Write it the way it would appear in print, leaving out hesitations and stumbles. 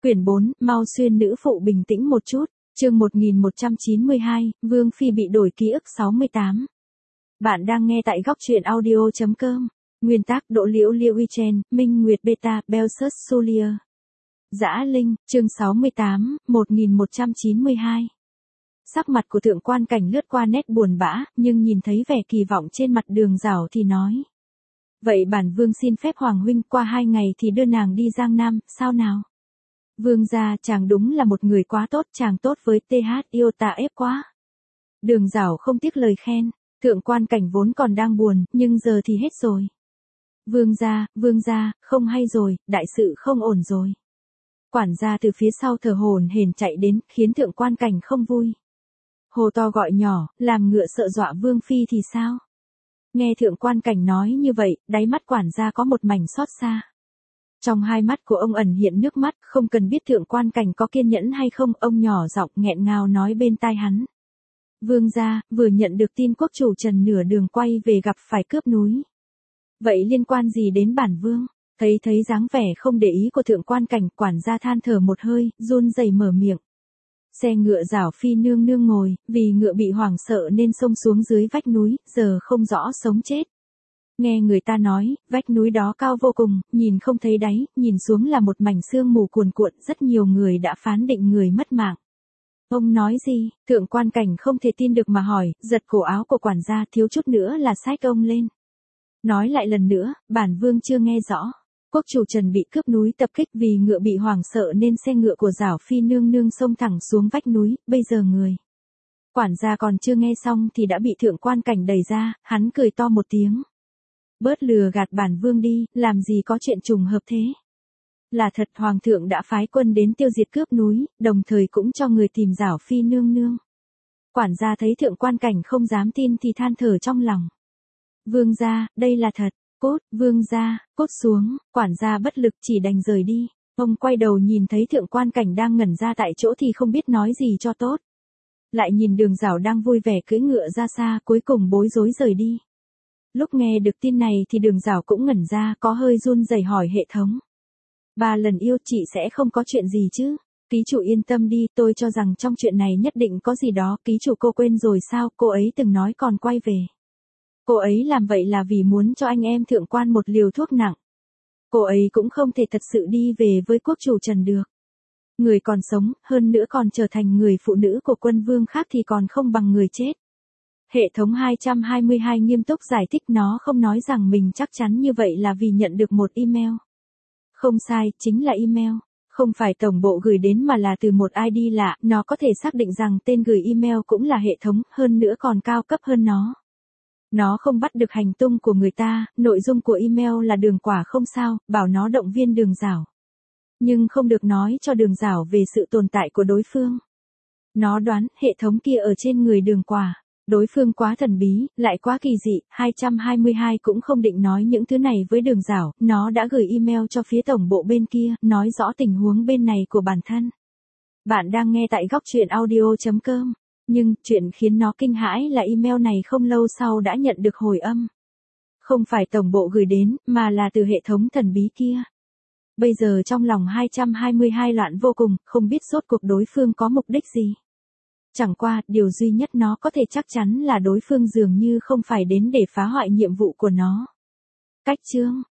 Quyển 4, mau xuyên nữ phụ bình tĩnh một chút. Chương 1192, Vương Phi bị đổi ký ức 68. Bạn đang nghe tại góc truyện audio.com. Nguyên tác Đỗ Liễu Liễu Y Chen, Minh Nguyệt Beta, Belsus Sulier. Dã Linh, chương 68, 1192. Sắc mặt của thượng quan cảnh lướt qua nét buồn bã, nhưng nhìn thấy vẻ kỳ vọng trên mặt Đường Giảo thì nói. Vậy bản vương xin phép Hoàng huynh qua 2 ngày thì đưa nàng đi Giang Nam, sao nào? Vương gia, chàng đúng là một người quá tốt, chàng tốt với TH yêu ta ép quá. Đường Giảo không tiếc lời khen, thượng quan cảnh vốn còn đang buồn, nhưng giờ thì hết rồi. Vương gia, không hay rồi, đại sự không ổn rồi. Quản gia từ phía sau thở hổn hển chạy đến, khiến thượng quan cảnh không vui. Hồ to gọi nhỏ, làm ngựa sợ dọa Vương Phi thì sao? Nghe thượng quan cảnh nói như vậy, đáy mắt quản gia có một mảnh xót xa. Trong hai mắt của ông ẩn hiện nước mắt, không cần biết thượng quan cảnh có kiên nhẫn hay không, ông nhỏ giọng nghẹn ngào nói bên tai hắn. Vương gia, vừa nhận được tin quốc chủ Trần nửa đường quay về gặp phải cướp núi. Vậy liên quan gì đến bản vương? Thấy dáng vẻ không để ý của thượng quan cảnh, quản gia than thở một hơi, run rẩy mở miệng. Xe ngựa Giảo Phi nương nương ngồi, vì ngựa bị hoảng sợ nên xông xuống dưới vách núi, giờ không rõ sống chết. Nghe người ta nói, vách núi đó cao vô cùng, nhìn không thấy đáy, nhìn xuống là một mảnh sương mù cuồn cuộn, rất nhiều người đã phán định người mất mạng. Ông nói gì? Thượng quan cảnh không thể tin được mà hỏi, giật cổ áo của quản gia, thiếu chút nữa là xách ông lên. Nói lại lần nữa, bản vương chưa nghe rõ. Quốc chủ Trần bị cướp núi tập kích, vì ngựa bị hoảng sợ nên xe ngựa của Giảo Phi nương nương xông thẳng xuống vách núi, bây giờ người. Quản gia còn chưa nghe xong thì đã bị thượng quan cảnh đẩy ra, hắn cười to một tiếng. Bớt lừa gạt bản vương đi, làm gì có chuyện trùng hợp thế. Là thật, hoàng thượng đã phái quân đến tiêu diệt cướp núi, đồng thời cũng cho người tìm Giảo Phi nương nương. Quản gia thấy thượng quan cảnh không dám tin thì than thở trong lòng. Vương gia, đây là thật. Cốt, vương gia, cốt xuống, quản gia bất lực chỉ đành rời đi. Ông quay đầu nhìn thấy thượng quan cảnh đang ngẩn ra tại chỗ thì không biết nói gì cho tốt. Lại nhìn Đường Giảo đang vui vẻ cưỡi ngựa ra xa, cuối cùng bối rối rời đi. Lúc nghe được tin này thì Đường Giảo cũng ngẩn ra, có hơi run rẩy hỏi hệ thống. 3 lần yêu chị sẽ không có chuyện gì chứ? Ký chủ yên tâm đi, tôi cho rằng trong chuyện này nhất định có gì đó. Ký chủ cô quên rồi sao, cô ấy từng nói còn quay về. Cô ấy làm vậy là vì muốn cho anh em thượng quan một liều thuốc nặng. Cô ấy cũng không thể thật sự đi về với quốc chủ Trần được. Người còn sống, hơn nữa còn trở thành người phụ nữ của quân vương khác thì còn không bằng người chết. Hệ thống 222 nghiêm túc giải thích, nó không nói rằng mình chắc chắn như vậy là vì nhận được một email. Không sai, chính là email. Không phải tổng bộ gửi đến mà là từ một ID lạ, nó có thể xác định rằng tên gửi email cũng là hệ thống, hơn nữa còn cao cấp hơn nó. Nó không bắt được hành tung của người ta, nội dung của email là Đường Quả không sao, bảo nó động viên Đường Giảo. Nhưng không được nói cho Đường Giảo về sự tồn tại của đối phương. Nó đoán hệ thống kia ở trên người Đường Quả. Đối phương quá thần bí, lại quá kỳ dị, 222 cũng không định nói những thứ này với Đường Giảo, nó đã gửi email cho phía tổng bộ bên kia, nói rõ tình huống bên này của bản thân. Bạn đang nghe tại góc truyện audio.com. Nhưng, chuyện khiến nó kinh hãi là email này không lâu sau đã nhận được hồi âm. Không phải tổng bộ gửi đến, mà là từ hệ thống thần bí kia. Bây giờ trong lòng 222 loạn vô cùng, không biết rốt cuộc đối phương có mục đích gì. Chẳng qua, điều duy nhất nó có thể chắc chắn là đối phương dường như không phải đến để phá hoại nhiệm vụ của nó. Cách chương